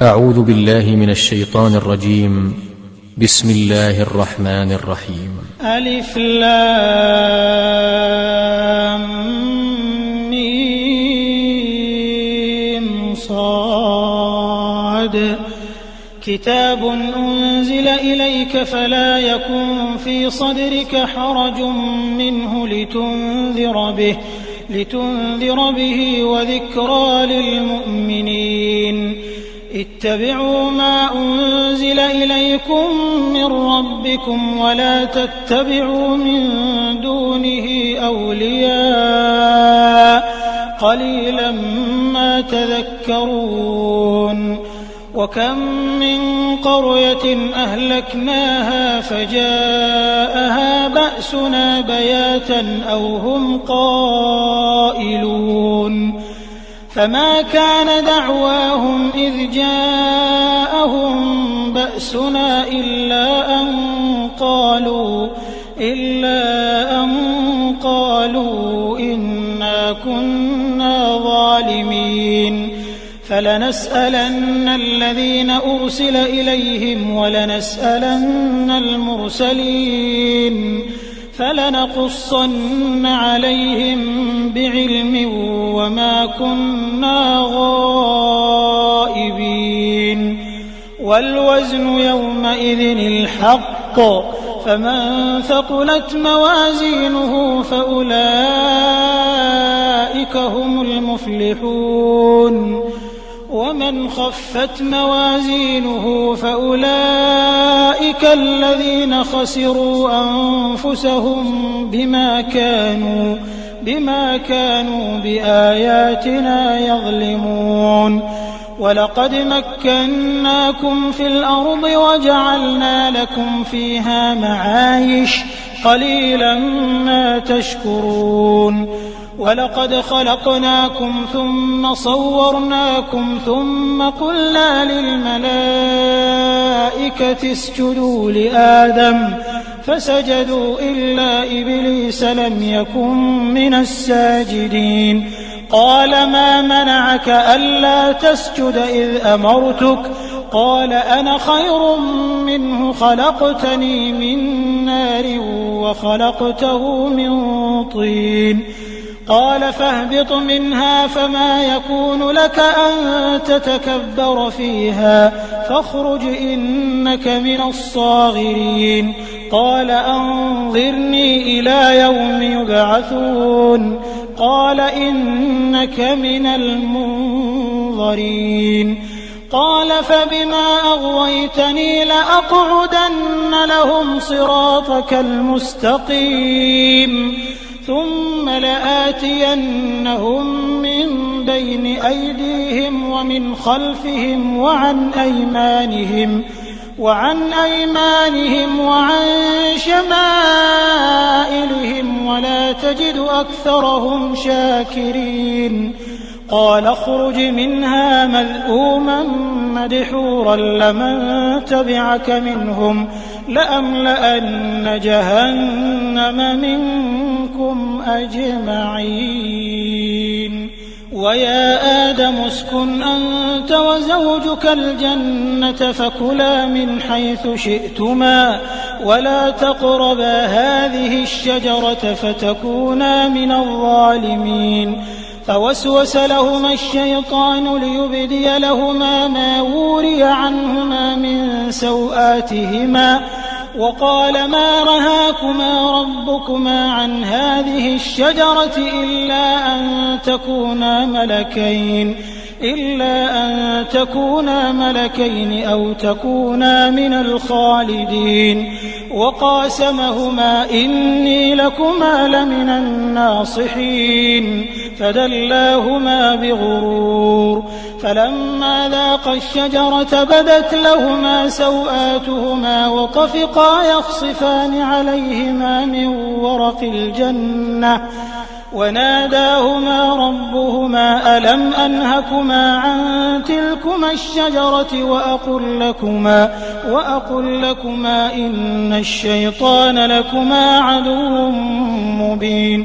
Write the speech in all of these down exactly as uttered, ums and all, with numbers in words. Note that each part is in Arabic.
أعوذ بالله من الشيطان الرجيم. بسم الله الرحمن الرحيم. ألف لام ميم صاد كتاب أنزل إليك فلا يكن في صدرك حرج منه لتنذر به لتنذر به وذكرى للمؤمنين. اتبعوا ما أنزل إليكم من ربكم ولا تتبعوا من دونه أولياء قليلا ما تذكرون. وكم من قرية أهلكناها فجاءها بأسنا بياتا أو هم قائلون. فما كان دعواهم إذ جاءهم بأسنا إلا أن قالوا إلا أن قالوا إنا كنا ظالمين. فلنسألن الذين أرسل إليهم ولنسألن المرسلين فلنقصن عليهم بعلم وما كنا غائبين. والوزن يومئذ الحق فمن ثقلت موازينه فأولئك هم المفلحون ومن خفت موازينه فأولئك الذين خسروا أنفسهم بما كانوا بما كانوا بآياتنا يظلمون. ولقد مكناكم في الأرض وجعلنا لكم فيها معايش قليلا ما تشكرون. ولقد خلقناكم ثم صورناكم ثم قلنا للملائكة اسجدوا لآدم فسجدوا إلا إبليس لم يكن من الساجدين. قال ما منعك ألا تسجد إذ أمرتك؟ قال أنا خير منه خلقتني من نار وخلقته من طين. قال فاهبط منها فما يكون لك أن تتكبر فيها فاخرج إنك من الصاغرين. قال أنظرني إلى يوم يبعثون. قال إنك من المنظرين. قال فبما أغويتني لأقعدن لهم صراطك المستقيم ثم لآتينهم من بين أيديهم ومن خلفهم وعن أيمانهم وعن أيمانهم وعن شمائلهم ولا تجد أكثرهم شاكرين. قال اخرج منها مذءوما مدحورا لمن تبعك منهم لأملأن جهنم منكم أجمعين. ويا آدم اسكن أنت وزوجك الجنة فكلا من حيث شئتما ولا تقربا هذه الشجرة فتكونا من الظالمين. فوسوس لهما الشيطان ليبدي لهما ما وري عنهما من سوآتهما وقال ما رهاكما ربكما عن هذه الشجرة إلا أن تكونا ملكين إلا أن تكونا ملكين أو تكونا من الخالدين. وقاسمهما إني لكما لمن الناصحين فدلاهما بغرور. فلما ذاقا الشجرة بدت لهما سوآتهما وطفقا يخصفان عليهما من ورق الجنة وناداهما ربهما ألم أنهكما عن تلكما الشجرة وأقل لكما, وأقل لكما إن الشيطان لكما عدو مبين.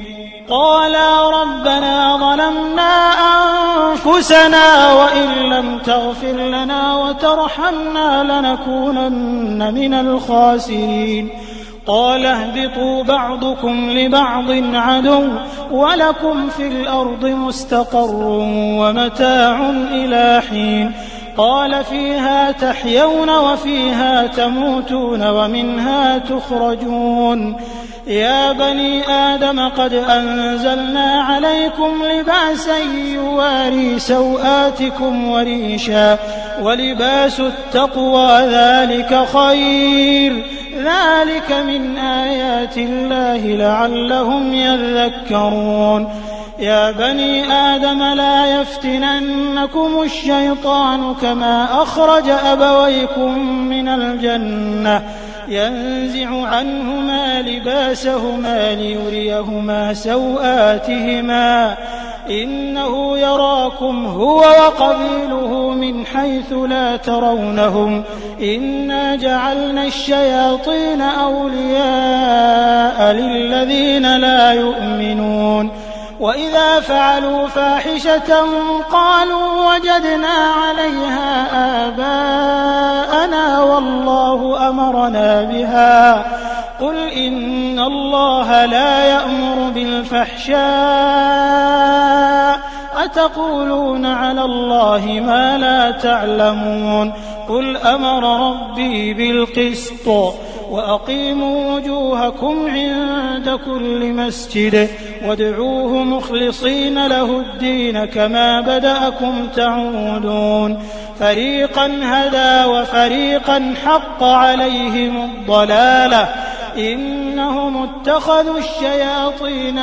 قالا ربنا ظلمنا أنفسنا وإن لم تغفر لنا وترحمنا لنكونن من الخاسرين قال اهبطوا بعضكم لبعض عدو ولكم في الأرض مستقر ومتاع إلى حين قال فيها تحيون وفيها تموتون ومنها تخرجون يا بني آدم قد أنزلنا عليكم لباسا يواري سوآتكم وريشا ولباس التقوى ذلك خير ذلك من آيات الله لعلهم يذكرون يا بني آدم لا يفتننكم الشيطان كما أخرج أبويكم من الجنة ينزع عنهما لباسهما ليريهما سوآتهما إنه يراكم هو وقبيله من حيث لا ترونهم إنا جعلنا الشياطين أولياء للذين لا يؤمنون وإذا فعلوا فاحشة قالوا وجدنا عليها آباءنا والله أمرنا بها قل إن الله لا يأمر بالفحشاء أتقولون على الله ما لا تعلمون قل أمر ربي بالقسط وأقيموا وجوهكم عند كل مسجد وادعوه مخلصين له الدين كما بدأكم تعودون فريقا هدى وفريقا حق عليهم الضلالة إنهم اتخذوا الشياطين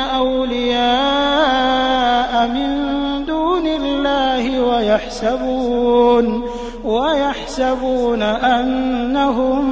أولياء من دون الله ويحسبون ويحسبون أنهم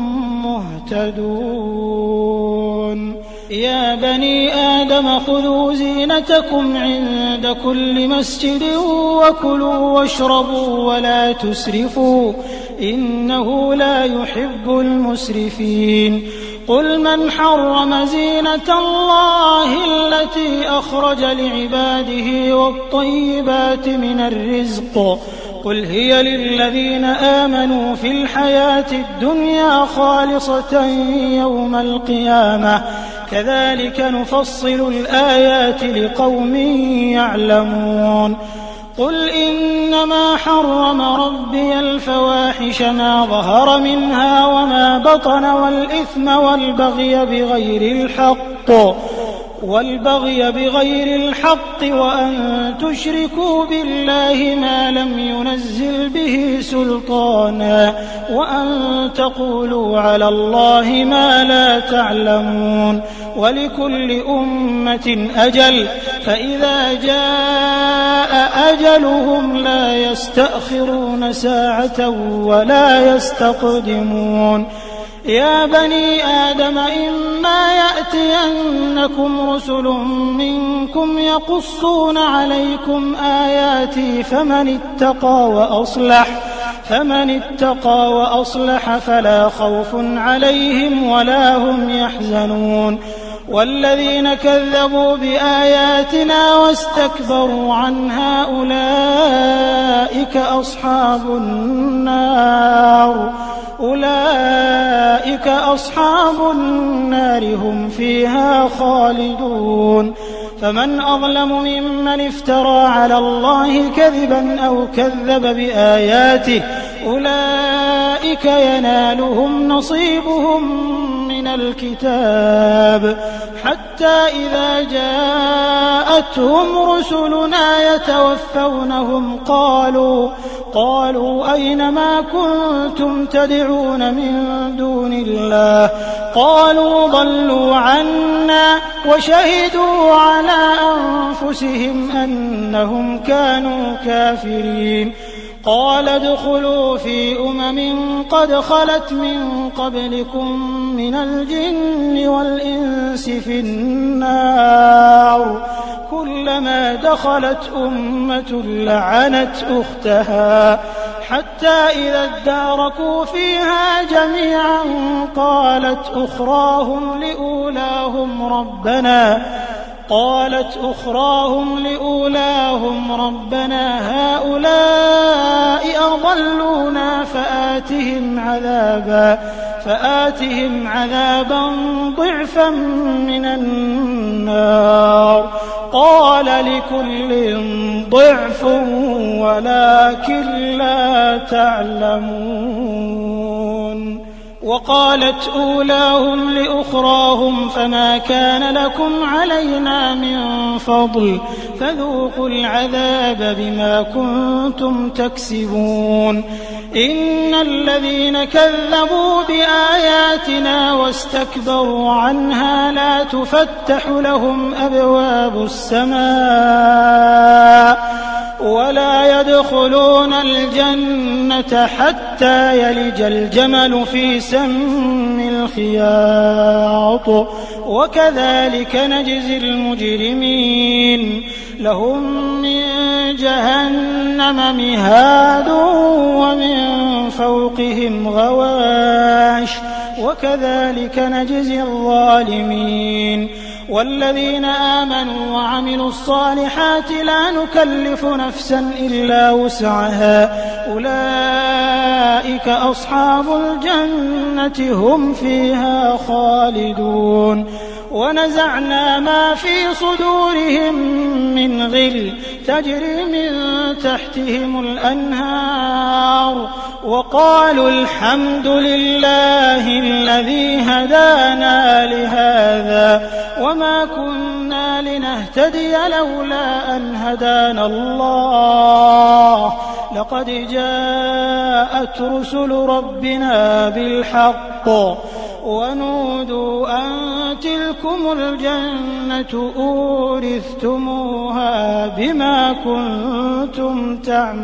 مهتدون يا بني آدم خذوا زينتكم عند كل مسجد وكلوا واشربوا ولا تسرفوا إنه لا يحب المسرفين قل من حرم زينة الله التي أخرج لعباده والطيبات من الرزق قل هي للذين آمنوا في الحياة الدنيا خالصة يوم القيامة كذلك نفصل الآيات لقوم يعلمون قل إنما حرم ربي الفواحش ما ظهر منها وما بطن والإثم والبغي بغير الحق والبغي بغير الحق وأن تشركوا بالله ما لم ينزل به سلطانا وأن تقولوا على الله ما لا تعلمون ولكل أمة أجل فإذا جاء أجلهم لا يستأخرون ساعة ولا يستقدمون يا بني آدم إما يأتينكم رسل منكم يقصون عليكم آياتي فمن اتقى وأصلح فمن اتقى وأصلح فلا خوف عليهم ولا هم يحزنون والذين كذبوا بآياتنا واستكبروا عنها أولئك أصحاب النار أولئك أصحاب النار هم فيها خالدون فمن أظلم ممن افترى على الله كذبا أو كذب بآياته أولئك ينالهم نصيبهم من الكتاب حتى إذا جاءتهم رسلنا يتوفونهم قالوا قالوا أين ما كنتم تدعون من دون الله قالوا ضلوا عنا وشهدوا على أنفسهم أنهم كانوا كافرين قال ادخلوا في أمم قد خلت من قبلكم من الجن والإنس في النار كلما دخلت أمة لعنت أختها حتى إذا اداركوا فيها جميعا قالت أخراهم لأولاهم ربنا قالت أخراهم لأولاهم ربنا هؤلاء أضلونا فآتهم عذابا فآتهم عذابا ضعفا من النار قال لكل ضعف ولكن لا تعلمون. وقالت أولاهم لأخراهم فما كان لكم علينا من فضل فذوقوا العذاب بما كنتم تكسبون. إن الذين كذبوا بآياتنا واستكبروا عنها لا تفتح لهم أبواب السماء ولا يدخلون الجنة حتى يلج الجمل في سم الخياط وكذلك نجزي المجرمين. لهم من جهنم مهاد ومن فوقهم غواش وكذلك نجزي الظالمين. والذين آمنوا وعملوا الصالحات لا نكلف نفسا إلا وسعها أولئك أصحاب الجنة هم فيها خالدون. ونزعنا ما في صدورهم من غل تجري من تحتهم الأنهار وقالوا الحمد لله الذي هدانا لهذا وما كنا لنهتدي لولا أن هدانا الله لقد جاءت رسل ربنا بالحق ونودوا أن تلكم الجنة أورثتموها بما كنتم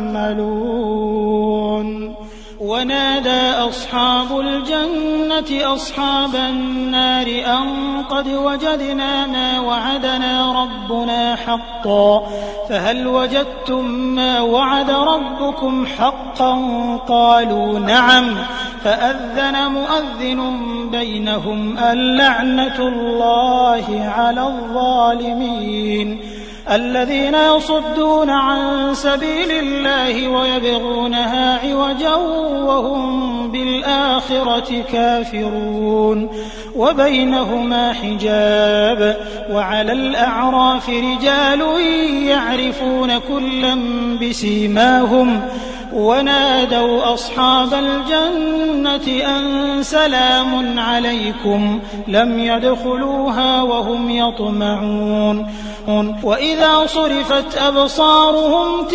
تعملون. ونادى أصحاب الجنة أصحاب النار أن قد وجدنا ما وعدنا ربنا حقا فهل وجدتم ما وعد ربكم حقا قالوا نعم فأذن مؤذن بينهم اللعنة الله على الظالمين. الذين يصدون عن سبيل الله ويبغونها عوجا وهم بالآخرة كافرون وبينهما حجاب. وعلى الأعراف رجال يعرفون كلا بسيماهم ونادوا أصحاب الجنة أن سلام عليكم لم يدخلوها وهم يطمعون. وإذا صرفت أبصارهم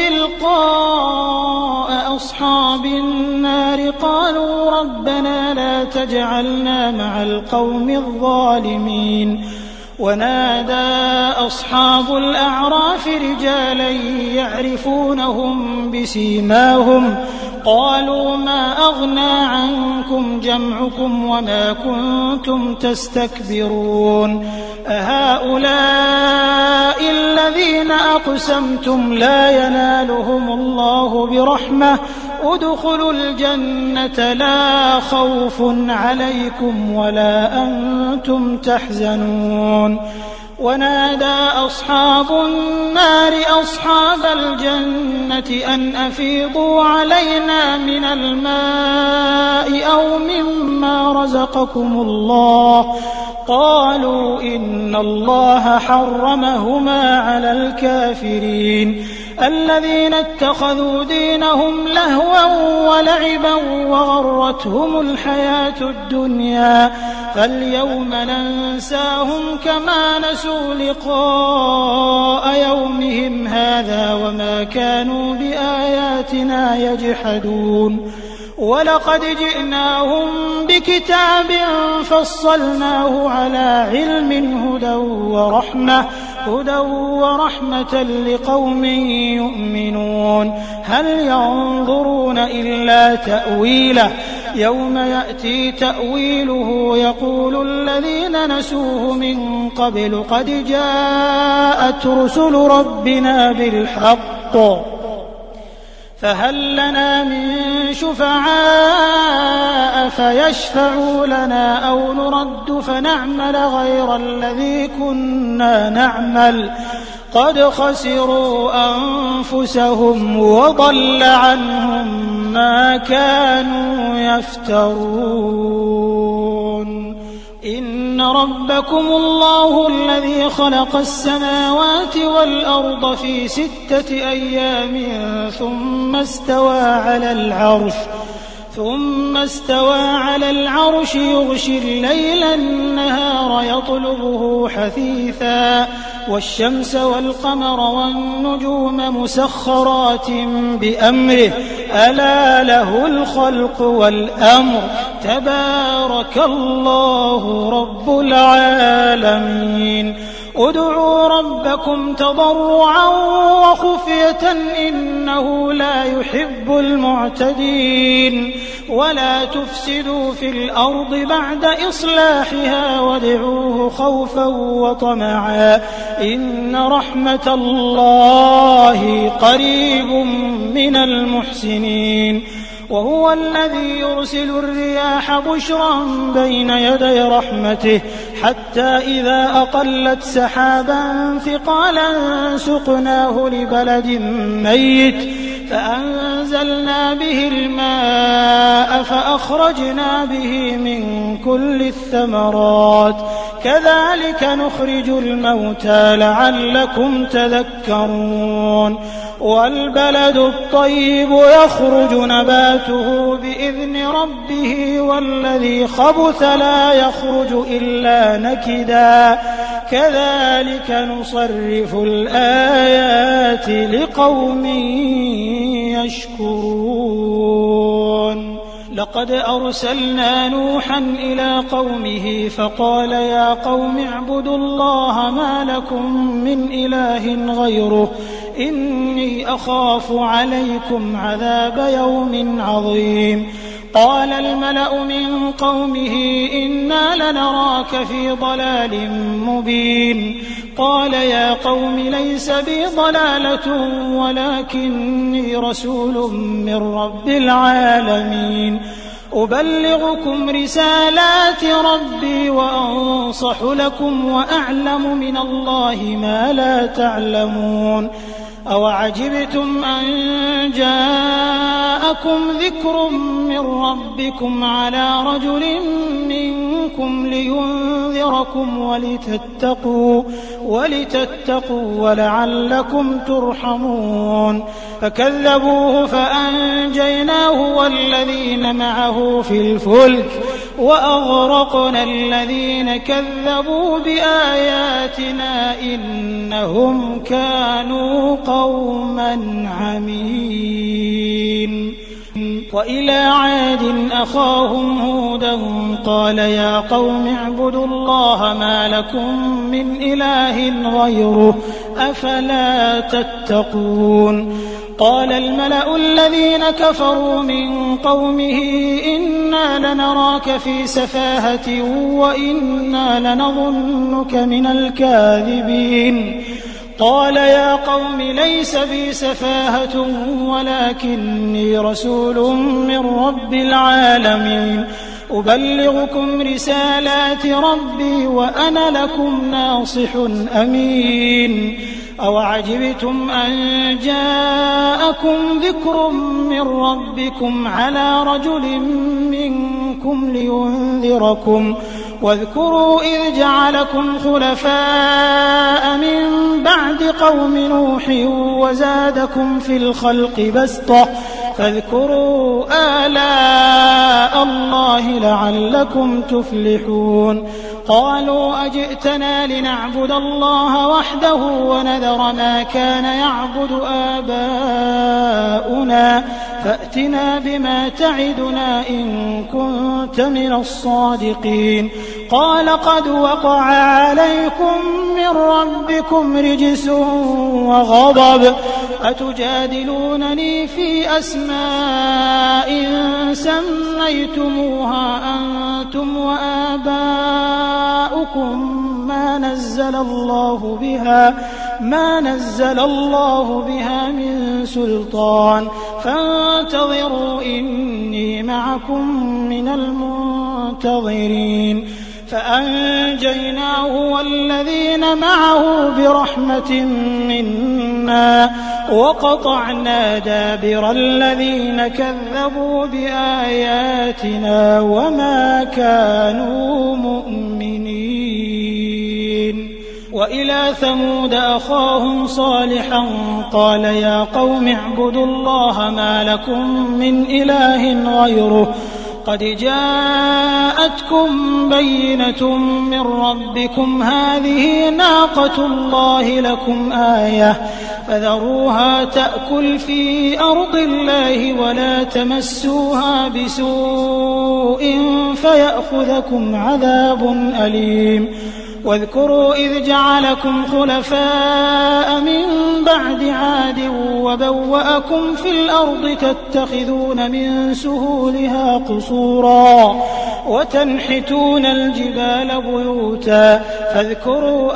تلقاء أصحاب النار قالوا ربنا لا تجعلنا مع القوم الظالمين. ونادى أصحاب الأعراف رجالا يعرفونهم بسيماهم قالوا ما أغنى عنكم جمعكم وما كنتم تستكبرون أهؤلاء الذين أقسمتم لا ينالهم الله برحمة ادخلوا الجنة لا خوف عليكم ولا أنتم تحزنون. ونادى أصحاب النار أصحاب الجنة أن أفيضوا علينا من الماء أو مما رزقكم الله قالوا إن الله حرمهما على الكافرين الذين اتخذوا دينهم لهوا ولعبا وغرتهم الحياة الدنيا فاليوم ننساهم كما نسوا لقاء يومهم هذا وما كانوا بآياتنا يجحدون. ولقد جئناهم بكتاب فصلناه على علم هدى ورحمة هدى ورحمة لقوم يؤمنون. هل ينظرون إلا تأويله يوم يأتي تأويله يقول الذين نسوه من قبل قد جاءت رسل ربنا بالحق فهل لنا من شفعاء فيشفعوا لنا أو نرد فنعمل غير الذي كنا نعمل قد خسروا أنفسهم وضل عنهم ما كانوا يفترون. إن ربكم الله الذي خلق السماوات والأرض في ستة أيام ثم استوى على العرش ثم استوى على العرش يغشي الليل النهار يطلبه حثيثا والشمس والقمر والنجوم مسخرات بأمره ألا له الخلق والأمر تبارك الله رب العالمين. ادعوا ربكم تضرعا وخفية إنه لا يحب المعتدين ولا تفسدوا في الأرض بعد إصلاحها وادعوه خوفا وطمعا إن رحمة الله قريب من المحسنين. وهو الذي يرسل الرياح بشرا بين يدي رحمته حتى إذا أقلت سحابا ثقالا سقناه لبلد ميت فأنزلنا به الماء فأخرجنا به من كل الثمرات كذلك نخرج الموتى لعلكم تذكرون. والبلد الطيب يخرج نباته بإذن ربه والذي خبث لا يخرج إلا نكدا كذلك نصرف الآيات لقوم يشكرون. لقد أرسلنا نوحا إلى قومه فقال يا قوم اعبدوا الله ما لكم من إله غيره إني أخاف عليكم عذاب يوم عظيم. قال الملأ من قومه إنا لنراك في ضلال مبين. قال يا قوم ليس بي ضلالة ولكني رسول من رب العالمين أبلغكم رسالات ربي وأنصح لكم وأعلم من الله ما لا تعلمون. أوعجبتم أن جاءكم ذكر من ربكم على رجل منكم لينذركم ولتتقوا, ولتتقوا ولعلكم ترحمون. فكذبوه فأنجيناه والذين معه في الفلك وأغرقنا الذين كذبوا بآياتنا إنهم كانوا قوما عمين. وإلى عاد أخاهم هودا قال يا قوم اعبدوا الله ما لكم من إله غيره أفلا تتقون. قال الملأ الذين كفروا من قومه إنا لنراك في سفاهة وإنا لنظنك من الكاذبين. قال يا قوم ليس بي سفاهة ولكني رسول من رب العالمين أبلغكم رسالات ربي وأنا لكم ناصح أمين. أوعجبتم أن جاءكم ذكر من ربكم على رجل منكم لينذركم واذكروا إذ جعلكم خلفاء من بعد قوم نوح وزادكم في الخلق بسطة فاذكروا آلاء الله لعلكم تفلحون. قالوا أجئتنا لنعبد الله وحده ونذر ما كان يعبد آباؤنا فأتنا بما تعدنا إن كنت من الصادقين. قال قد وقع عليكم من ربكم رجس وغضب أتجادلونني في أسماء سميتموها أنتم وآباؤكم ما نزل الله بها ما نزل الله بها من سلطان فانتظروا إني معكم من المنتظرين فأنجيناه والذين معه برحمة منا وقطعنا دابر الذين كذبوا بآياتنا وما كانوا مؤمنين. وإلى ثمود أخاهم صالحا قال يا قوم اعبدوا الله ما لكم من إله غيره قد جاءتكم بينة من ربكم هذه ناقة الله لكم آية فذروها تأكل في أرض الله ولا تمسوها بسوء فيأخذكم عذاب أليم. واذكروا إذ جعلكم خلفاء من بعد عاد وبوأكم في الأرض تتخذون من سهولها قصورا وتنحتون الجبال بيوتا فاذكروا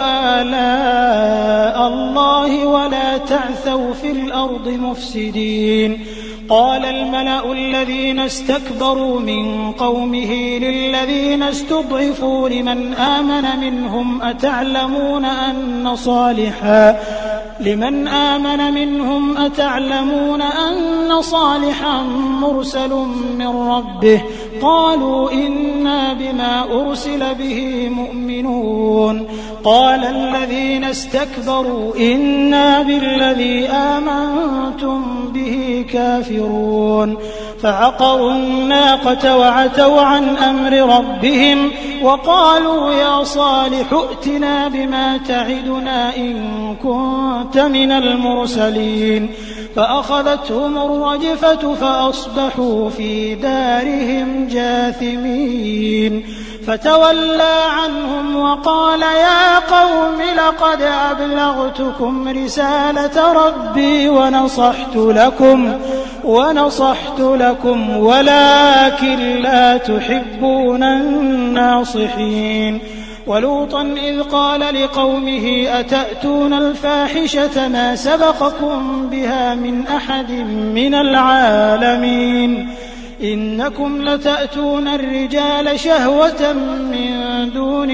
آلاء الله ولا تعثوا في الأرض مفسدين. قال الملأ الذين استكبروا من قومه للذين استضعفوا لمن آمن منهم أتعلمون أن صالحا لمن آمن منهم أتعلمون أن صالحا مرسل من ربه قالوا إنا بما أرسل به مؤمنون. قال الذين استكبروا إنا بالذي آمنتم به كافرون. فعقروا الناقة وعتوا عن أمر ربهم وقالوا يا صالح ائتنا بما تعدنا إن كنت من المرسلين. فأخذتهم الرجفة فأصبحوا في دارهم جاثمين. فتولى عنهم وقال يا قوم لقد أبلغتكم رسالة ربي ونصحت لكم ونصحت لكم ولكن لا تحبون الناصحين. ولوطا إذ قال لقومه أتأتون الفاحشة ما سبقكم بها من أحد من العالمين إنكم لتأتون الرجال شهوة من دون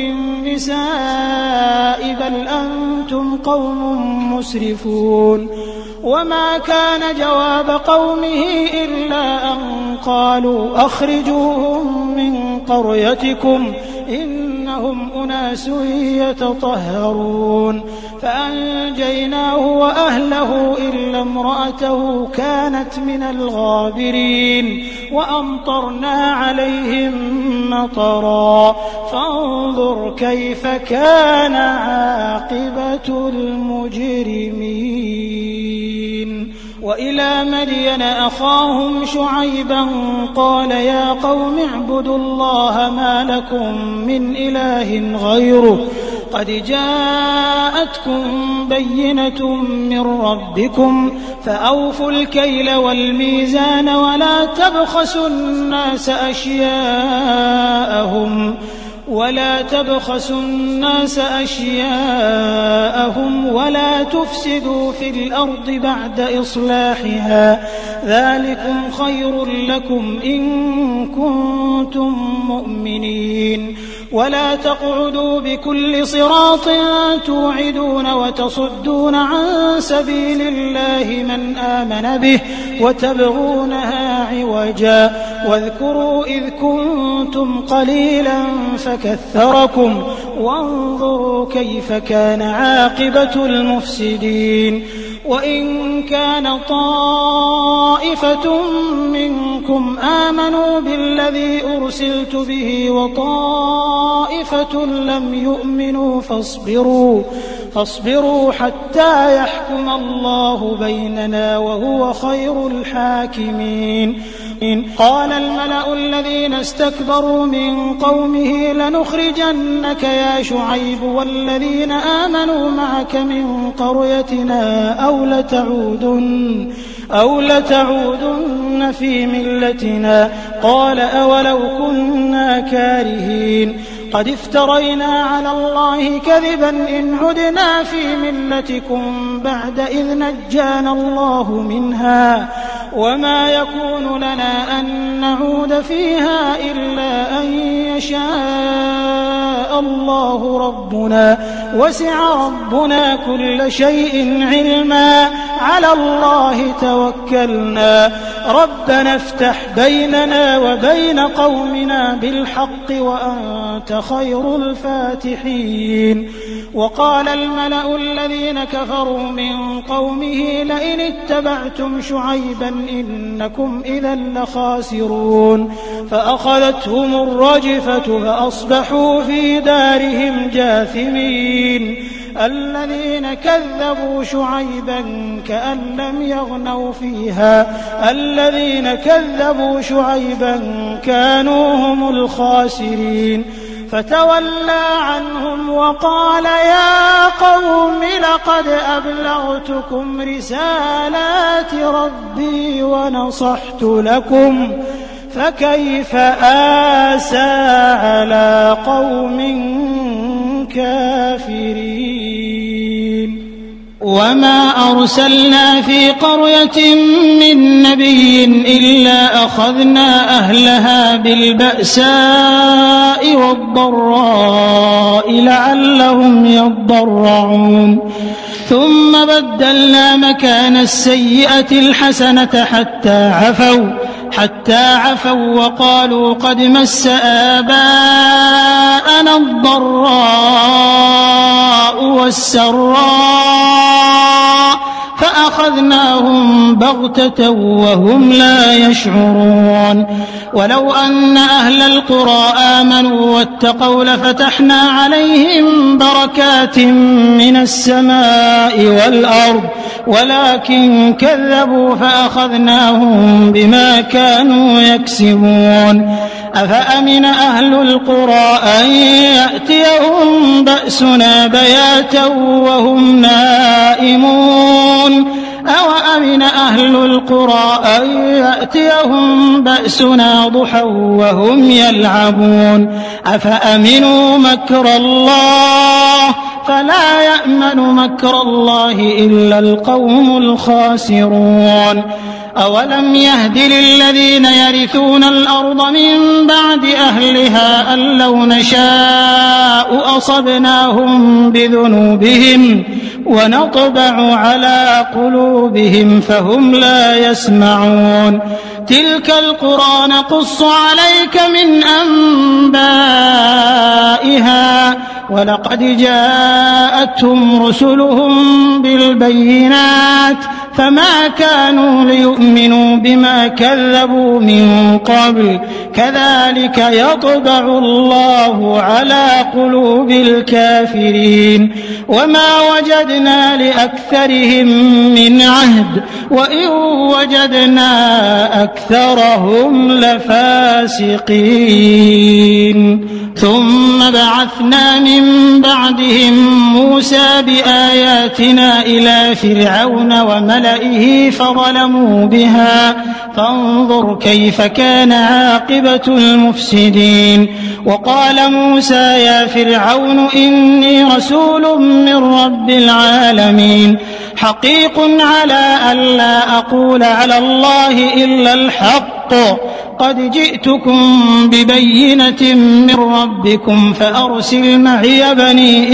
النساء بل أنتم قوم مسرفون. وما كان جواب قومه إلا أن قالوا أخرجوهم من قريتكم إنهم أناس يتطهرون. فأنجيناه وأهله إلا امرأته كانت من الغابرين وأمطرنا عليهم مطرا فانظر كيف كان عاقبة المجرمين. وإلى مدين أخاهم شعيبا قال يا قوم اعبدوا الله ما لكم من إله غيره قد جاءتكم بينة من ربكم فأوفوا الكيل والميزان ولا تبخسوا الناس أشياءهم ولا تبخسوا الناس أشياءهم ولا تفسدوا في الأرض بعد إصلاحها ذلكم خير لكم إن كنتم مؤمنين. ولا تقعدوا بكل صراط توعدون وتصدون عن سبيل الله من آمن به وتبغونها عوجا واذكروا إذ كنتم قليلا فكثركم وانظروا كيف كان عاقبة المفسدين. وإن كان طائفة منكم آمنوا بالذي أرسلت به وطائفة لم يؤمنوا فاصبروا فاصبروا حتى يحكم الله بيننا وهو خير الحاكمين. قال الملأ الذين استكبروا من قومه لنخرجنك يا شعيب والذين آمنوا معك من قريتنا أو لتعودن أو لتعودن في ملتنا قال أولو كنا كارهين قد افترينا على الله كذبا إن عدنا في ملتكم بعد إذ نجانا الله منها وما يكون لنا أن نعود فيها إلا أن يشاء الله ربنا وسع ربنا كل شيء علما على الله توكلنا ربنا افتح بيننا وبين قومنا بالحق وأنت خير الفاتحين. وقال الملأ الذين كفروا من قومه لئن اتبعتم شعيبا إنكم إذا لخاسرون فأخذتهم الرجفة فأصبحوا في دارهم جاثمين. الذين كذبوا شعيبا كأن لم يغنوا فيها الذين كذبوا شعيبا كانوا هم الخاسرين. فتولى عنهم وقال يا قوم لقد أبلغتكم رسالات ربي ونصحت لكم فكيف آسى على قوم كافرين. وما أرسلنا في قرية من نبي إلا أخذنا أهلها بالبأساء والضراء لعلهم يضرعون ثم بدلنا مكان السيئة الحسنة حتى عفوا حتى عفوا وقالوا قد مس آباءنا الضراء والسراء فأخذناهم بغتة وهم لا يشعرون. ولو أن أهل القرى آمنوا واتقوا لفتحنا عليهم بركات من السماء والأرض ولكن كذبوا فأخذناهم بما كانوا يكسبون. أفأمن أهل القرى أن يأتيهم بأسنا بياتا وهم نائمون أوأمن أهل القرى أن يأتيهم بأسنا ضحى وهم يلعبون أفأمنوا مكر الله فلا يأمن مكر الله إلا القوم الخاسرون. أولم يهد للذين يرثون الأرض من بعد أهلها أن لو نشاء أصبناهم بذنوبهم ونطبع على قلوبهم فهم لا يسمعون. تلك القرى نقص عليك من أنبائها ولقد جاءتهم رسلهم بالبينات فما كانوا ليؤمنوا بما كذبوا من قبل كذلك يطبع الله على قلوب الكافرين. وما وجدنا لأكثرهم من عهد وإن وجدنا أكثرهم لفاسقين. ثم بعثنا من بعدهم موسى بآياتنا إلى فرعون وملئه فظلموا بها فانظر كيف كان عاقبة المفسدين. وقال موسى يا فرعون إني رسول من رب العالمين حقيق على ألا أقول على الله إلا الحق قد جئتكم ببينة من ربكم فأرسل معي بني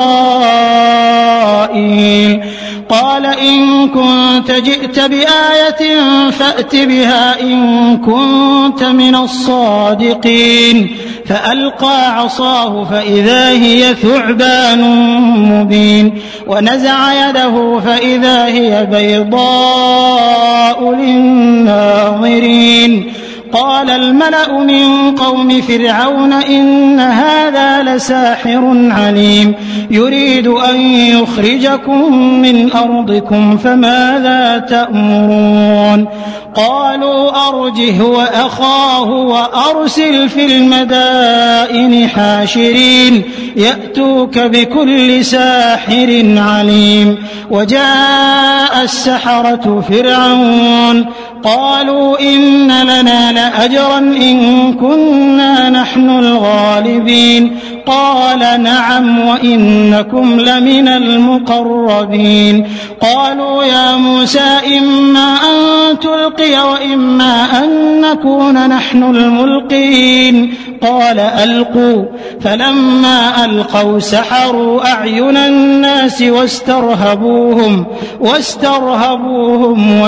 إسرائيل. قال إن كنت جئت بآية فأت بها إن كنت من الصادقين. فألقى عصاه فإذا هي ثعبان مبين ونزع يده فإذا هي بيضاء للناظرين. قال الملأ من قوم فرعون إن هذا لساحر عليم يريد أن يخرجكم من أرضكم فماذا تأمرون. قالوا أرجه وأخاه وأرسل في المدائن حاشرين يأتوك بكل ساحر عليم. وجاء السحرة فرعون قالوا إن لنا لأجرا إن كنا نحن الغالبين. قال نعم وإنكم لمن المقربين قالوا يا موسى إما أن تلقي وإما أن نكون نحن الملقين قال ألقوا فلما ألقوا سحروا أعين الناس واسترهبوهم واسترهبوهم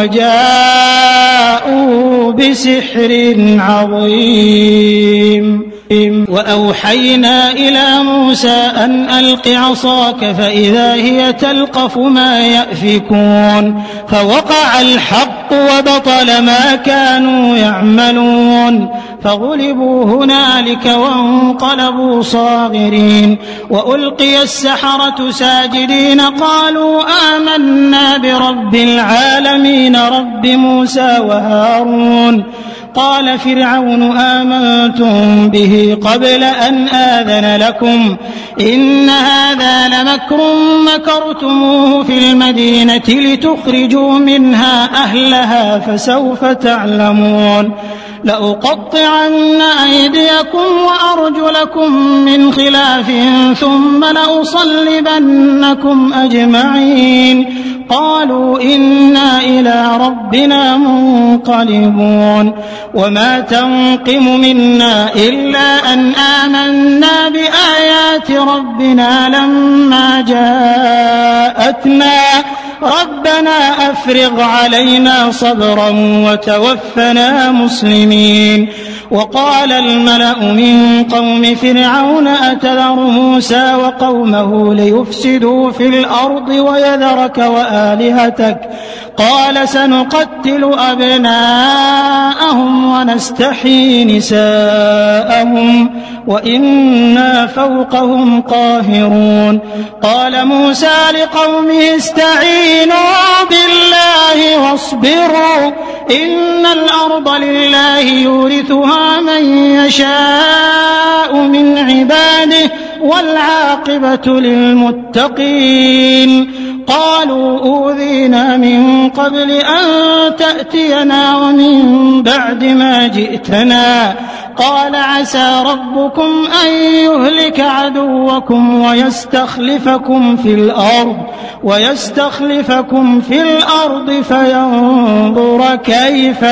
وجاءوا بسحر عظيم وأوحينا إلى موسى أن ألق عصاك فإذا هي تلقف ما يأفكون فوقع الحق وبطل ما كانوا يعملون فغلبوا هنالك وانقلبوا صاغرين وألقي السحرة ساجدين قالوا آمنا برب العالمين رب موسى وهارون قال فرعون آمنتم به قبل أن آذن لكم إن هذا لمكر مكرتموه في المدينة لتخرجوا منها أهلها فسوف تعلمون لأقطعن أيديكم وأرجلكم من خلاف ثم لأصلبنكم أجمعين قالوا إنا إلى ربنا منقلبون وما تنقم منا إلا أن آمنا بآيات ربنا لما جاءتنا ربنا أفرغ علينا صبرا وتوفنا مسلمين وقال الملأ من قوم فرعون أتذر موسى وقومه ليفسدوا في الأرض ويذرك وآلهتك قال سنقتل أبناءهم ونستحيي نساءهم وإنا فوقهم قاهرون قال موسى لقومه استعينوا بالله واصبروا إن الأرض لله يورثها من يشاء من عباده والعاقبة للمتقين قالوا أوذينا من قبل أن تأتينا ومن بعد ما جئتنا قال عسى ربكم أن يهلك عدوكم ويستخلفكم في الأرض ويستخلفكم في الأرض فينظر كيف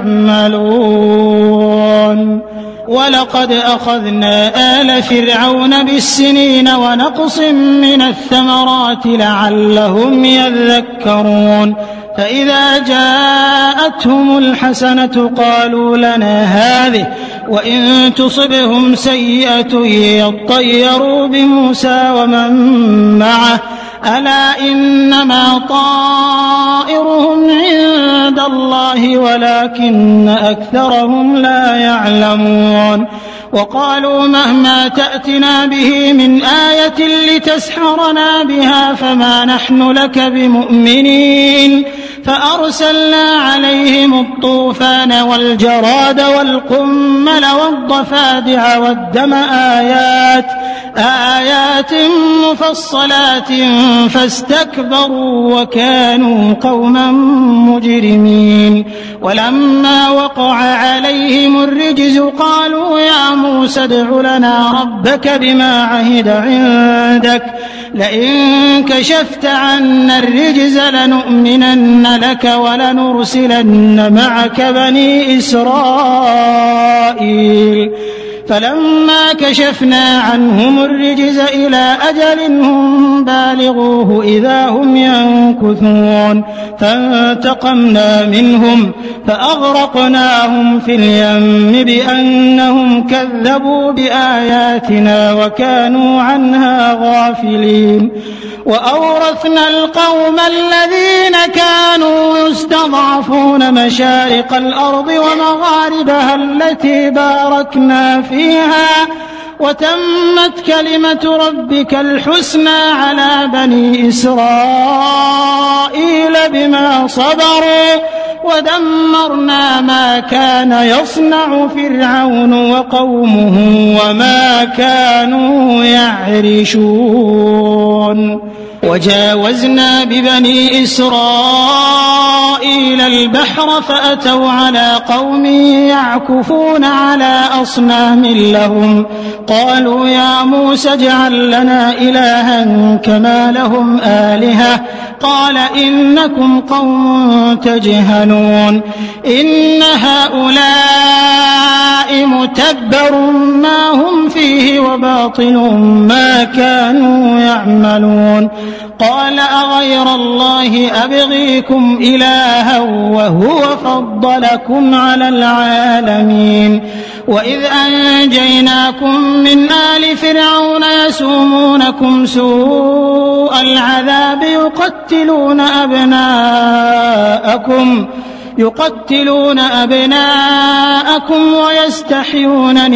تعملون ولقد أخذنا آل فرعون بالسنين ونقص من الثمرات لعلهم يذكرون فإذا جاءتهم الحسنة قالوا لنا هذه وإن تصبهم سيئة يطيروا بموسى ومن معه ألا إنما طائرهم عند الله ولكن أكثرهم لا يعلمون وقالوا مهما تأتنا به من آية لتسحرنا بها فما نحن لك بمؤمنين فأرسلنا عليهم الطوفان والجراد والقمل والضفادع والدم آيات آيات مفصلات فاستكبروا وكانوا قوما مجرمين ولما وقع عليهم الرجز قالوا يا موسى ادع لنا ربك بما عهد عندك لئن كشفت عنا الرجز لنؤمنن لك ولنرسلن معك بني إسرائيل فلما كشفنا عنهم الرجز إلى أجل هم بالغوه إذا هم ينكثون فانتقمنا منهم فأغرقناهم في اليم بأنهم كذبوا بآياتنا وكانوا عنها غافلين وأورثنا القوم الذين كانوا يستضعفون مشارق الأرض ومغاربها التي باركنا فيها وتمت كلمة ربك الحسنى على بني إسرائيل بما صبروا ودمرنا ما كان يصنع فرعون وقومه وما كانوا يعرشون. وجاوزنا ببني إسرائيل البحر فأتوا على قوم يعكفون على أصنام لهم قالوا يا موسى اجعل لنا إلها كما لهم آلهة قال إنكم قوم تجهلون إن هؤلاء متبر ما هم فيه وباطل ما كانوا يعملون قال أغير الله أبغيكم إلها وهو فضلكم على العالمين وإذ أنجيناكم من آل فرعون يسومونكم سوء العذاب يقتلون أبناءكم يقتلون أبناءكم ويستحيون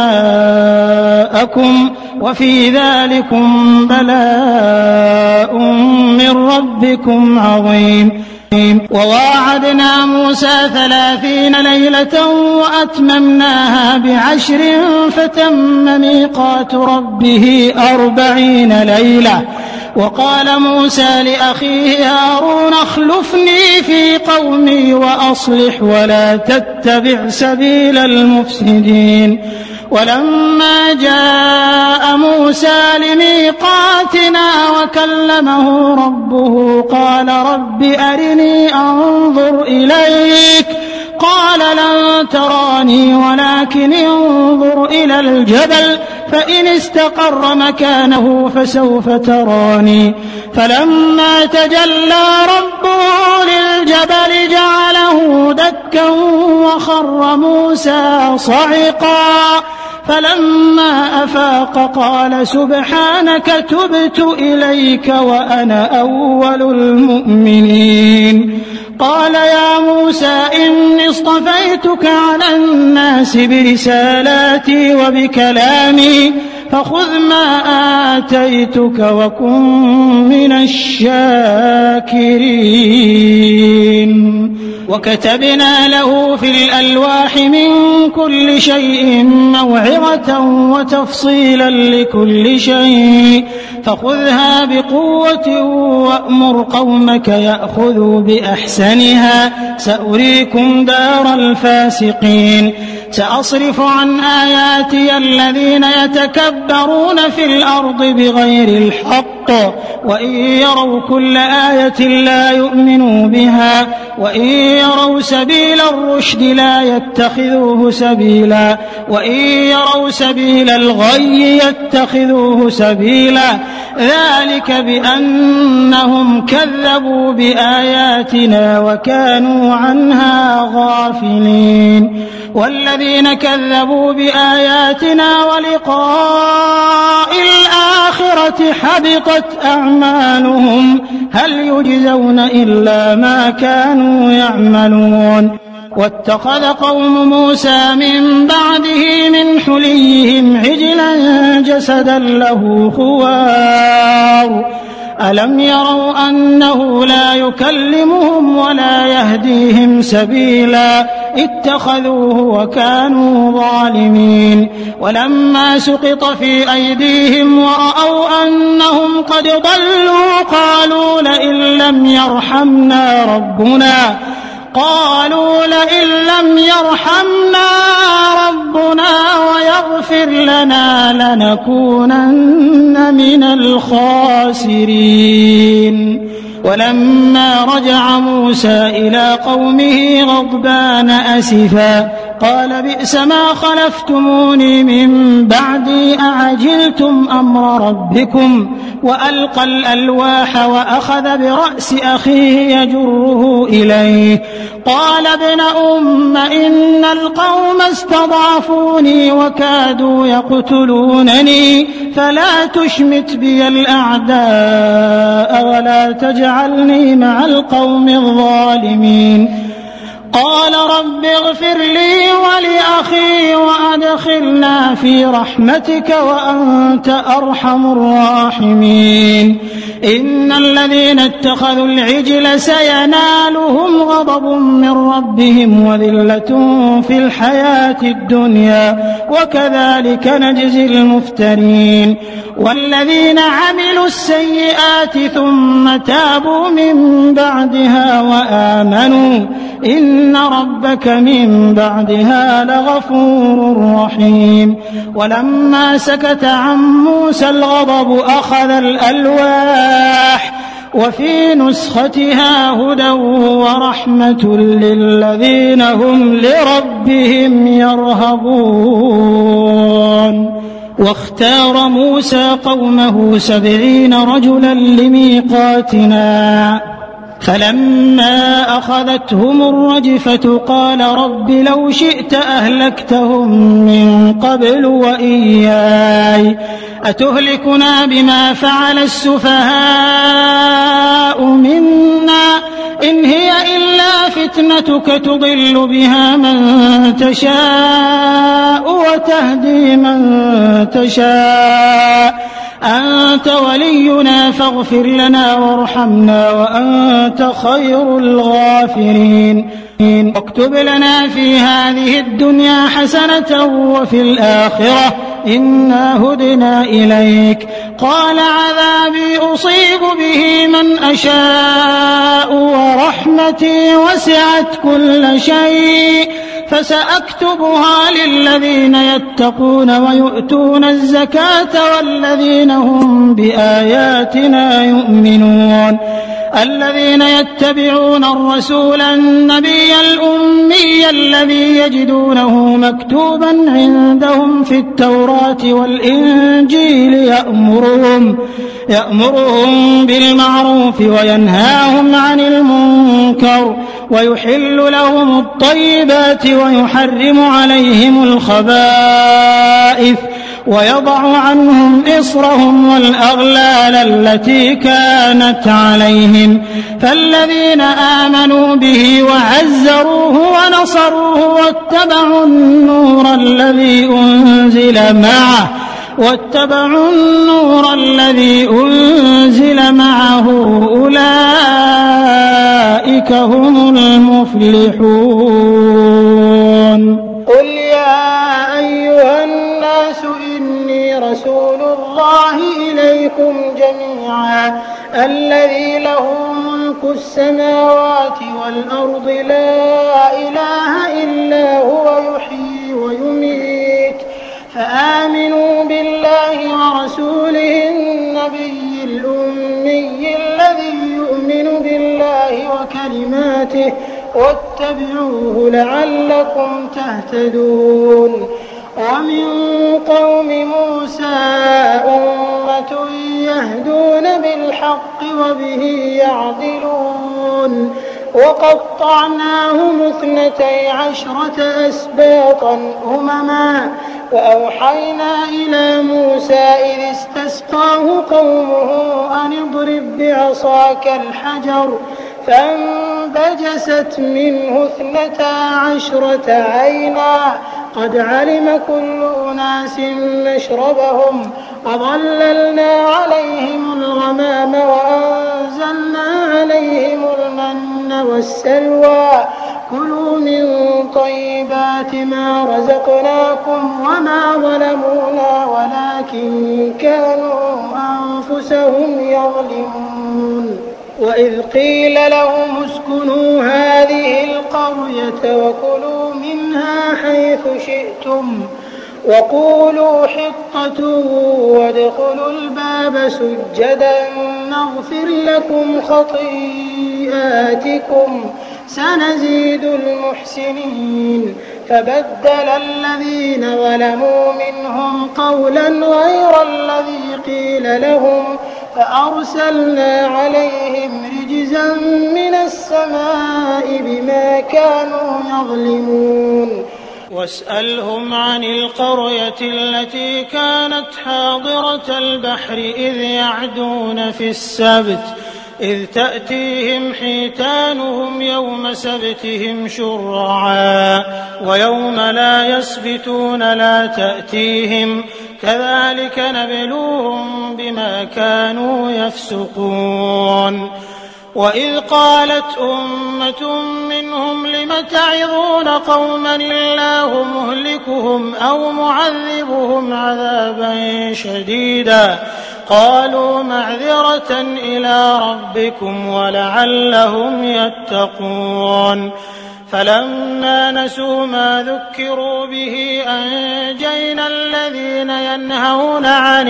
نساءكم وفي ذلكم بلاء من ربكم عظيم وواعدنا موسى ثلاثين ليلة وأتممناها بعشر فتم ميقات ربه أربعين ليلة وقال موسى لأخيه هارون اخلفني في قومي وأصلح ولا تتبع سبيل المفسدين ولما جاء موسى لميقاتنا وكلمه ربه قال رب أرني أنظر إليك قال لن تراني ولكن انظر إلى الجبل فإن استقر مكانه فسوف تراني فلما تجلى ربه للجبل جعله دكا وخر موسى صعقا فلما أفاق قال سبحانك تبت إليك وأنا أول المؤمنين قال يا موسى إني اصطفيتك على الناس برسالاتي وبكلامي فخذ ما آتيتك وكن من الشاكرين وكتبنا له في الألواح من كل شيء موعظة وتفصيلا لكل شيء فخذها بقوة وأمر قومك يأخذوا بأحسنها سأريكم دار الفاسقين سأصرف عن آياتي الذين يتكبرون في الأرض بغير الحق وإن يروا كل آية لا يؤمنوا بها وإن يروا سبيل الرشد لا يتخذوه سبيلا وإن يروا سبيل الغي يتخذوه سبيلا ذلك بأنهم كذبوا بآياتنا وكانوا عنها غافلين والذين كذبوا بآياتنا ولقاء الآخرة حبطت أعمالهم هل يجزون إلا ما كانوا يعملون واتخذ قوم موسى من بعده من حليهم عجلا جسدا له خوار ألم يروا أنه لا يكلمهم ولا يهديهم سبيلا اتخذوه وكانوا ظالمين ولما سقط في أيديهم ورأوا أنهم قد ضلوا قالوا لئن لم يرحمنا ربنا قالوا لئن لم يرحمنا ربنا ويغفر لنا لنكونن من الخاسرين ولما رجع موسى إلى قومه غضبان أسفا قال بئس ما خلفتموني من بعدي أعجلتم أمر ربكم وألقى الألواح وأخذ برأس أخيه يجره إليه قال ابن أم إن القوم استضعفوني وكادوا يقتلونني فلا تشمت بي الأعداء ولا تجعلني مع القوم الظالمين قال رب اغفر لي ولأخي وأدخلنا في في رحمتك وأنت أرحم الراحمين إن الذين اتخذوا العجل سينالهم غضب من ربهم وذلة في الحياة الدنيا وكذلك نجزي المفترين والذين عملوا السيئات ثم تابوا من بعدها وآمنوا إن ربك من بعدها لغفور رحيم ولما سكت عن موسى الغضب أخذ الألواح وفي نسختها هدى ورحمة للذين هم لربهم يرهبون واختار موسى قومه سبعين رجلا لميقاتنا فلما أخذتهم الرجفة قال رب لو شئت أهلكتهم من قبل وإياي أتهلكنا بما فعل السفهاء منا إن هي إلا فتنتك تضل بها من تشاء وتهدي من تشاء أنت ولينا فاغفر لنا وارحمنا وأنت خير الغافرين واكتب لنا في هذه الدنيا حسنة وفي الآخرة إنا هدنا إليك قال عذابي أصيب به من أشاء ورحمتي وسعت كل شيء فسأكتبها للذين يتقون ويؤتون الزكاة والذين هم بآياتنا يؤمنون الذين يتبعون الرسول النبي الأمي الذي يجدونه مكتوبا عندهم في التوراة والإنجيل يأمرهم يأمرهم بالمعروف وينهاهم عن المنكر ويحل لهم الطيبات ويحرم عليهم الخبائث ويضع عنهم إصرهم والأغلال التي كانت عليهم فالذين آمنوا به وعزروه ونصروه واتبعوا النور الذي أنزل معه واتبعوا النور الذي أنزل معه أولئك هم المفلحون قل يا أيها الناس إني رسول الله إليكم جميعا الذي له ملك السماوات والأرض لا إله إلا هو يحيي ويميت فآمنوا بالله ورسوله النبي الأمي الذي يؤمن بالله وكلماته واتبعوه لعلكم تهتدون ومن قوم موسى أمة يهدون بالحق وبه يعدلون وقطعناهم اثنتي عشرة أسباطا أمما وأوحينا إلى موسى إذ استسقاه قومه أن اضرب بعصاك الحجر فانبجست منه اثنتا عشرة عينا قد علم كل أناس مشربهم وظللنا عليهم الغمام وأنزلنا عليهم المن والسلوى كلوا من طيبات ما رزقناكم وما ظلمونا ولكن كانوا أنفسهم يظلمون وإذ قيل لهم اسكنوا هذه القرية وكلوا منها حيث شئتم وقولوا حطة وادخلوا الباب سجدا نغفر لكم خطيئاتكم سنزيد المحسنين فبدل الذين ظلموا منهم قولا غير الذي قيل لهم فأرسلنا عليهم رجزا من السماء بما كانوا يظلمون واسألهم عن القرية التي كانت حاضرة البحر إذ يعدون في السبت إذ تأتيهم حيتانهم يوم سبتهم شرعا ويوم لا يسبتون لا تأتيهم كذلك نبلوهم بما كانوا يفسقون وإذ قالت أمة منهم لم تعظون قوما الله مهلكهم أو معذبهم عذابا شديدا قالوا معذرة إلى ربكم ولعلهم يتقون فلما نسوا ما ذكروا به أنجينا الذين ينهون عن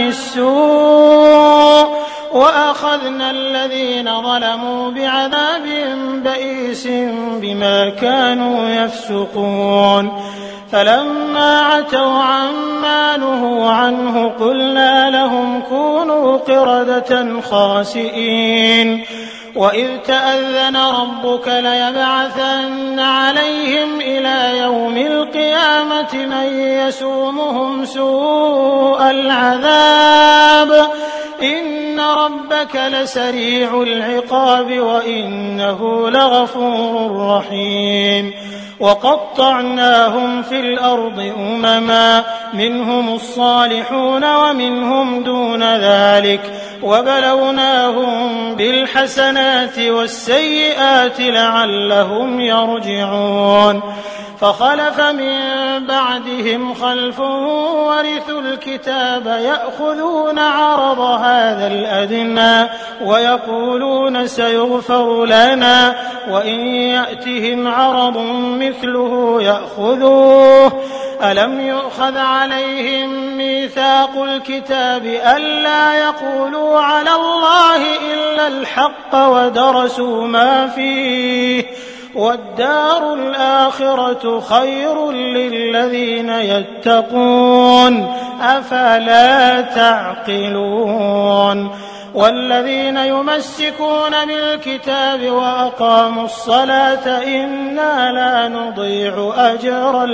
السوء وأخذنا الذين ظلموا بعذاب بئيس بما كانوا يفسقون فلما عتوا عما نهوا عنه قلنا لهم كونوا قردة خاسئين وإذ تأذن ربك ليبعثن عليهم إلى يوم القيامة من يسومهم سوء العذاب إن ربك لسريع العقاب وإنه لغفور رحيم وقطعناهم في الأرض أمما منهم الصالحون ومنهم دون ذلك وبلوناهم بالحسنات والسيئات لعلهم يرجعون فخلف من بعدهم خلف ورثوا الكتاب يأخذون عرض هذا الأدنى ويقولون سيغفر لنا وإن يأتهم عرض مثله يأخذوه ألم يؤخذ عليهم ميثاق الكتاب ألا يقولوا على الله إلا الحق ودرسوا ما فيه والدار الآخرة خير للذين يتقون أفلا تعقلون والذين يمسكون بالكتاب وأقاموا الصلاة إنا لا نضيع أجر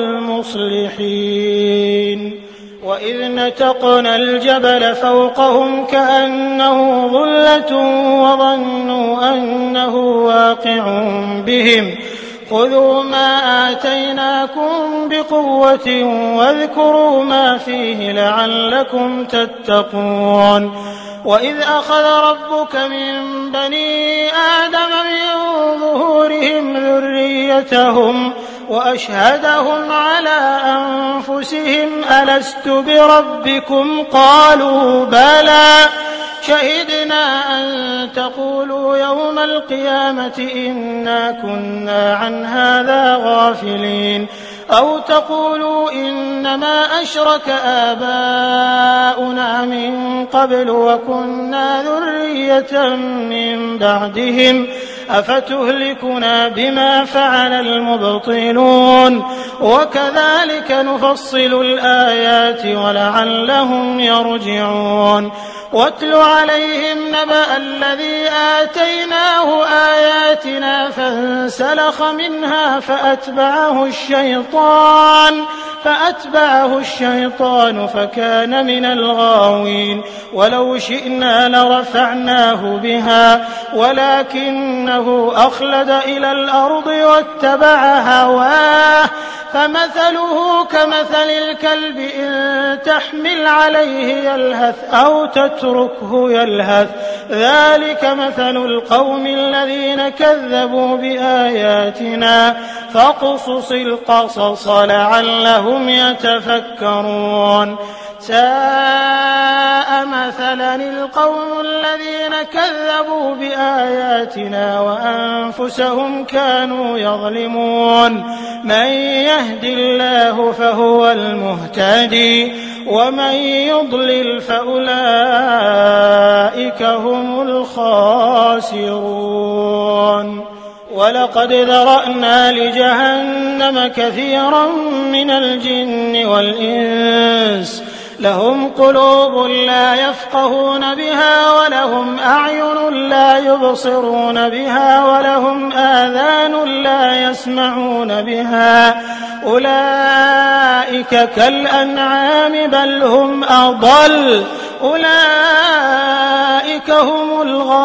المصلحين وإذ نتقنا الجبل فوقهم كأنه ظلة وظنوا أنه واقع بهم خذوا ما آتيناكم بقوة واذكروا ما فيه لعلكم تتقون وإذ أخذ ربك من بني آدم من ظهورهم ذريتهم وأشهدهم على أنفسهم ألست بربكم قالوا بلى شهدنا أن تقولوا يوم القيامة إنا كنا عن هذا غافلين أو تقولوا إنما أشرك آباؤنا من قبل وكنا ذرية من بعدهم أفتهلكنا بما فعل المبطلون وكذلك نفصل الآيات ولعلهم يرجعون واتل عليهم نبأ الذي آتيناه آياتنا فانسلخ منها فأتبعه الشيطان فأتبعه الشيطان فكان من الغاوين ولو شئنا لرفعناه بها ولكنه أخلد إلى الأرض واتبع هواه فمثله كمثل الكلب إن تحمل عليه يلهث أو تتركه يلهث ذلك مثل القوم الذين كذبوا بآياتنا فاقصص القصص لعلهم يتفكرون ساء مثلا القوم الذين كذبوا بآياتنا وأنفسهم كانوا يظلمون من يهد الله فهو المهتدي ومن يضلل فأولئك هم الخاسرون ولقد ذرأنا لجهنم كثيرا من الجن والإنس لهم قلوب لا يفقهون بها ولهم أعين لا يبصرون بها ولهم آذان لا يسمعون بها أولئك كالأنعام بل هم أضل أولئك أولئك هم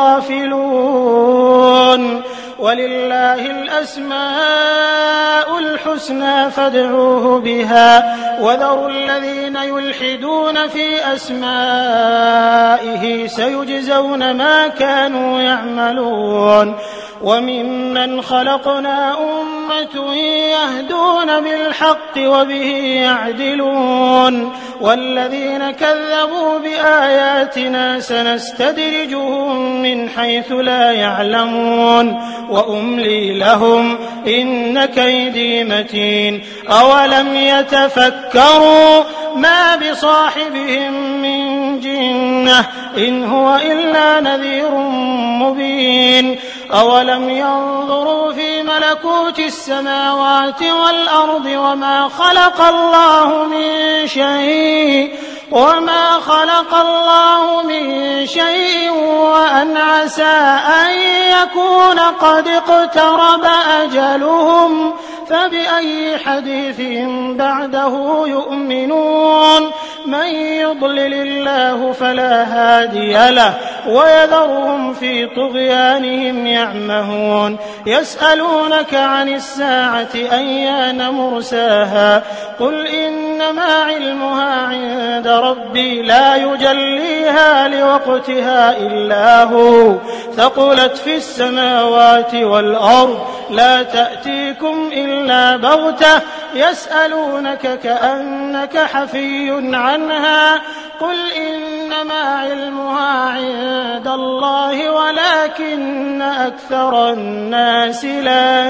الغافلون. ولله الأسماء الحسنى فادعوه بها وذروا الذين يلحدون في أسمائه سيجزون ما كانوا يعملون. وممن خلقنا أمة يهدون بالحق وبه يعدلون والذين كذبوا بآياتنا سنستدرجهم من حيث لا يعلمون وأملي لهم إن كيدي متين. أولم يتفكروا ما بصاحبهم من جنة إن هو إلا نذير مبين. أولم ينظروا في ملكوت السماوات والأرض وما خلق الله من شيء وما خلق الله من شيء وأن عسى أن يكون قد اقترب أجلهم فبأي حديث بعده يؤمنون. من يضلل الله فلا هادي له ويذرهم في طغيانهم يعمهون. يسألونك عن الساعة أيان مرساها قل إنما علمها عند ربي لا يجليها لوقتها إلا هو ثقلت في السماوات والأرض لا تأتيكم إلا بغتة يسألونك كأنك حفي عنها قل إنما علمها عند الله ولكن أكثر الناس لا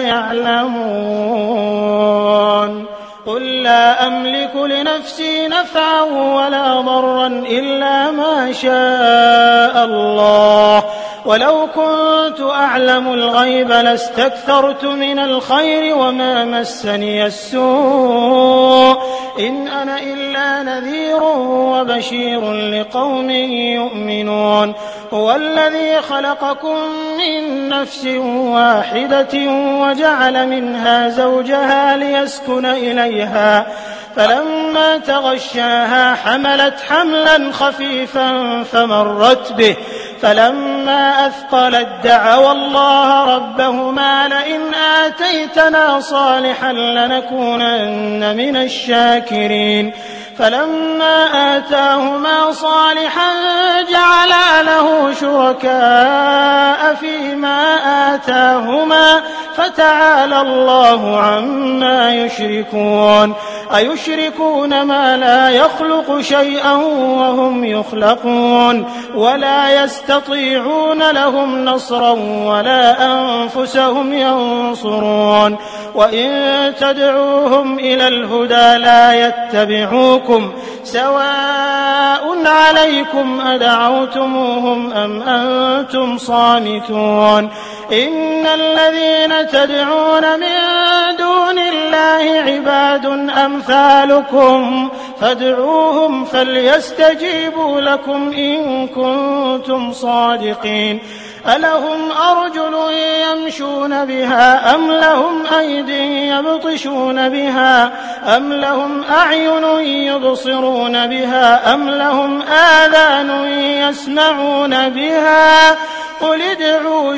يعلمون. قل لا أملك لنفسي نفعا ولا ضرا إلا ما شاء الله ولو كنت أعلم الغيب لاستكثرت من الخير وما مسني السوء إن أنا إلا نذير وبشير لقوم يؤمنون. هو الذي خلقكم من نفس واحدة وجعل منها زوجها ليسكن إليها فلما تغشاها حملت حملا خفيفا فمرت به فلما أثقلت دعوا الله ربهما لئن آتيتنا صالحا لنكونن من الشاكرين فلما آتاهما صالحا جعلا له شركاء فيما آتاهما فتعالى الله عما يشركون. أيشركون ما لا يخلق شيئا وهم يخلقون ولا يستطيعون لهم نصرا ولا أنفسهم ينصرون. وإن تدعوهم إلى الهدى لا يتبعوكم سواء عليكم أدعوتموهم أم أنتم صامتون. إن الذين تدعون من دون الله عباد أمثالكم فادعوهم فليستجيبوا لكم إن كنتم صادقين. ألهم أرجل يمشون بها أم لهم أيد يبطشون بها أم لهم أعين يبصرون بها أم لهم آذان يسمعون بها قل ادعوا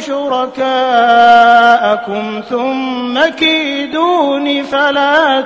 شركاءكم ثم كيدون فلا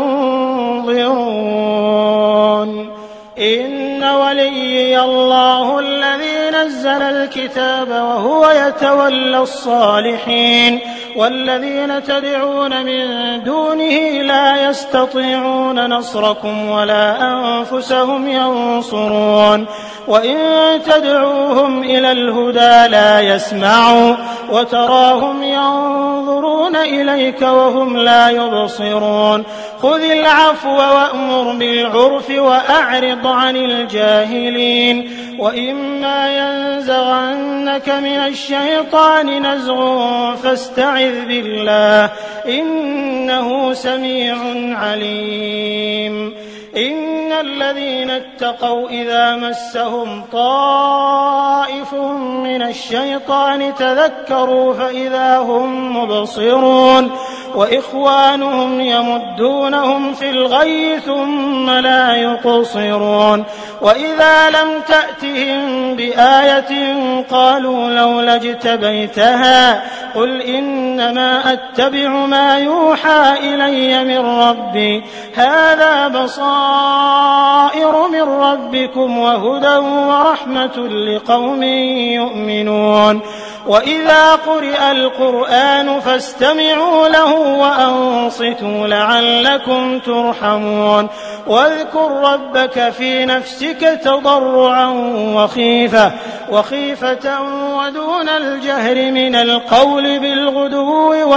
تنظرون. إن وليي الله الذي نزل الكتاب وهو يتولى الصالحين والذين تدعون من دونه لا يستطيعون نصركم ولا أنفسهم ينصرون. وإن تدعوهم إلى الهدى لا يسمعوا وتراهم ينظرون إليك وهم لا يبصرون. خذ العفو وأمر بالعرف وأعرض عن الجاهلين. وإما ينزغنك من الشيطان نزغ فاستعذ بالله إنه سميع عليم. إن الذين اتقوا إذا مسهم طائف من الشيطان تذكروا فإذا هم مبصرون وإخوانهم يمدونهم في الغي ثم لا يقصرون وإذا لم تأتهم بآية قالوا لولا اجتبيتها قل إنما أتبع ما يوحى إلي من ربي هذا بصائر من ربكم وهدى ورحمة لقوم يؤمنون وإذا قرئ القرآن فاستمعوا له وأنصتوا لعلكم ترحمون واذكر ربك في نفسك تضرعا وخيفة وخيفة ودون الجهر من القول بالغدو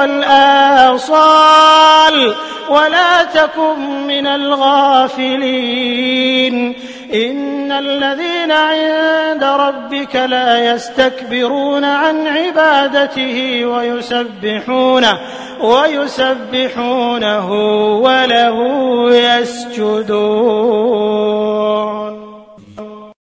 والآصال ولا تكن من الغافلين إن الذين عند ربك لا يستكبرون عن عبادته ويسبحونه ويسبحونه وله يسجدون.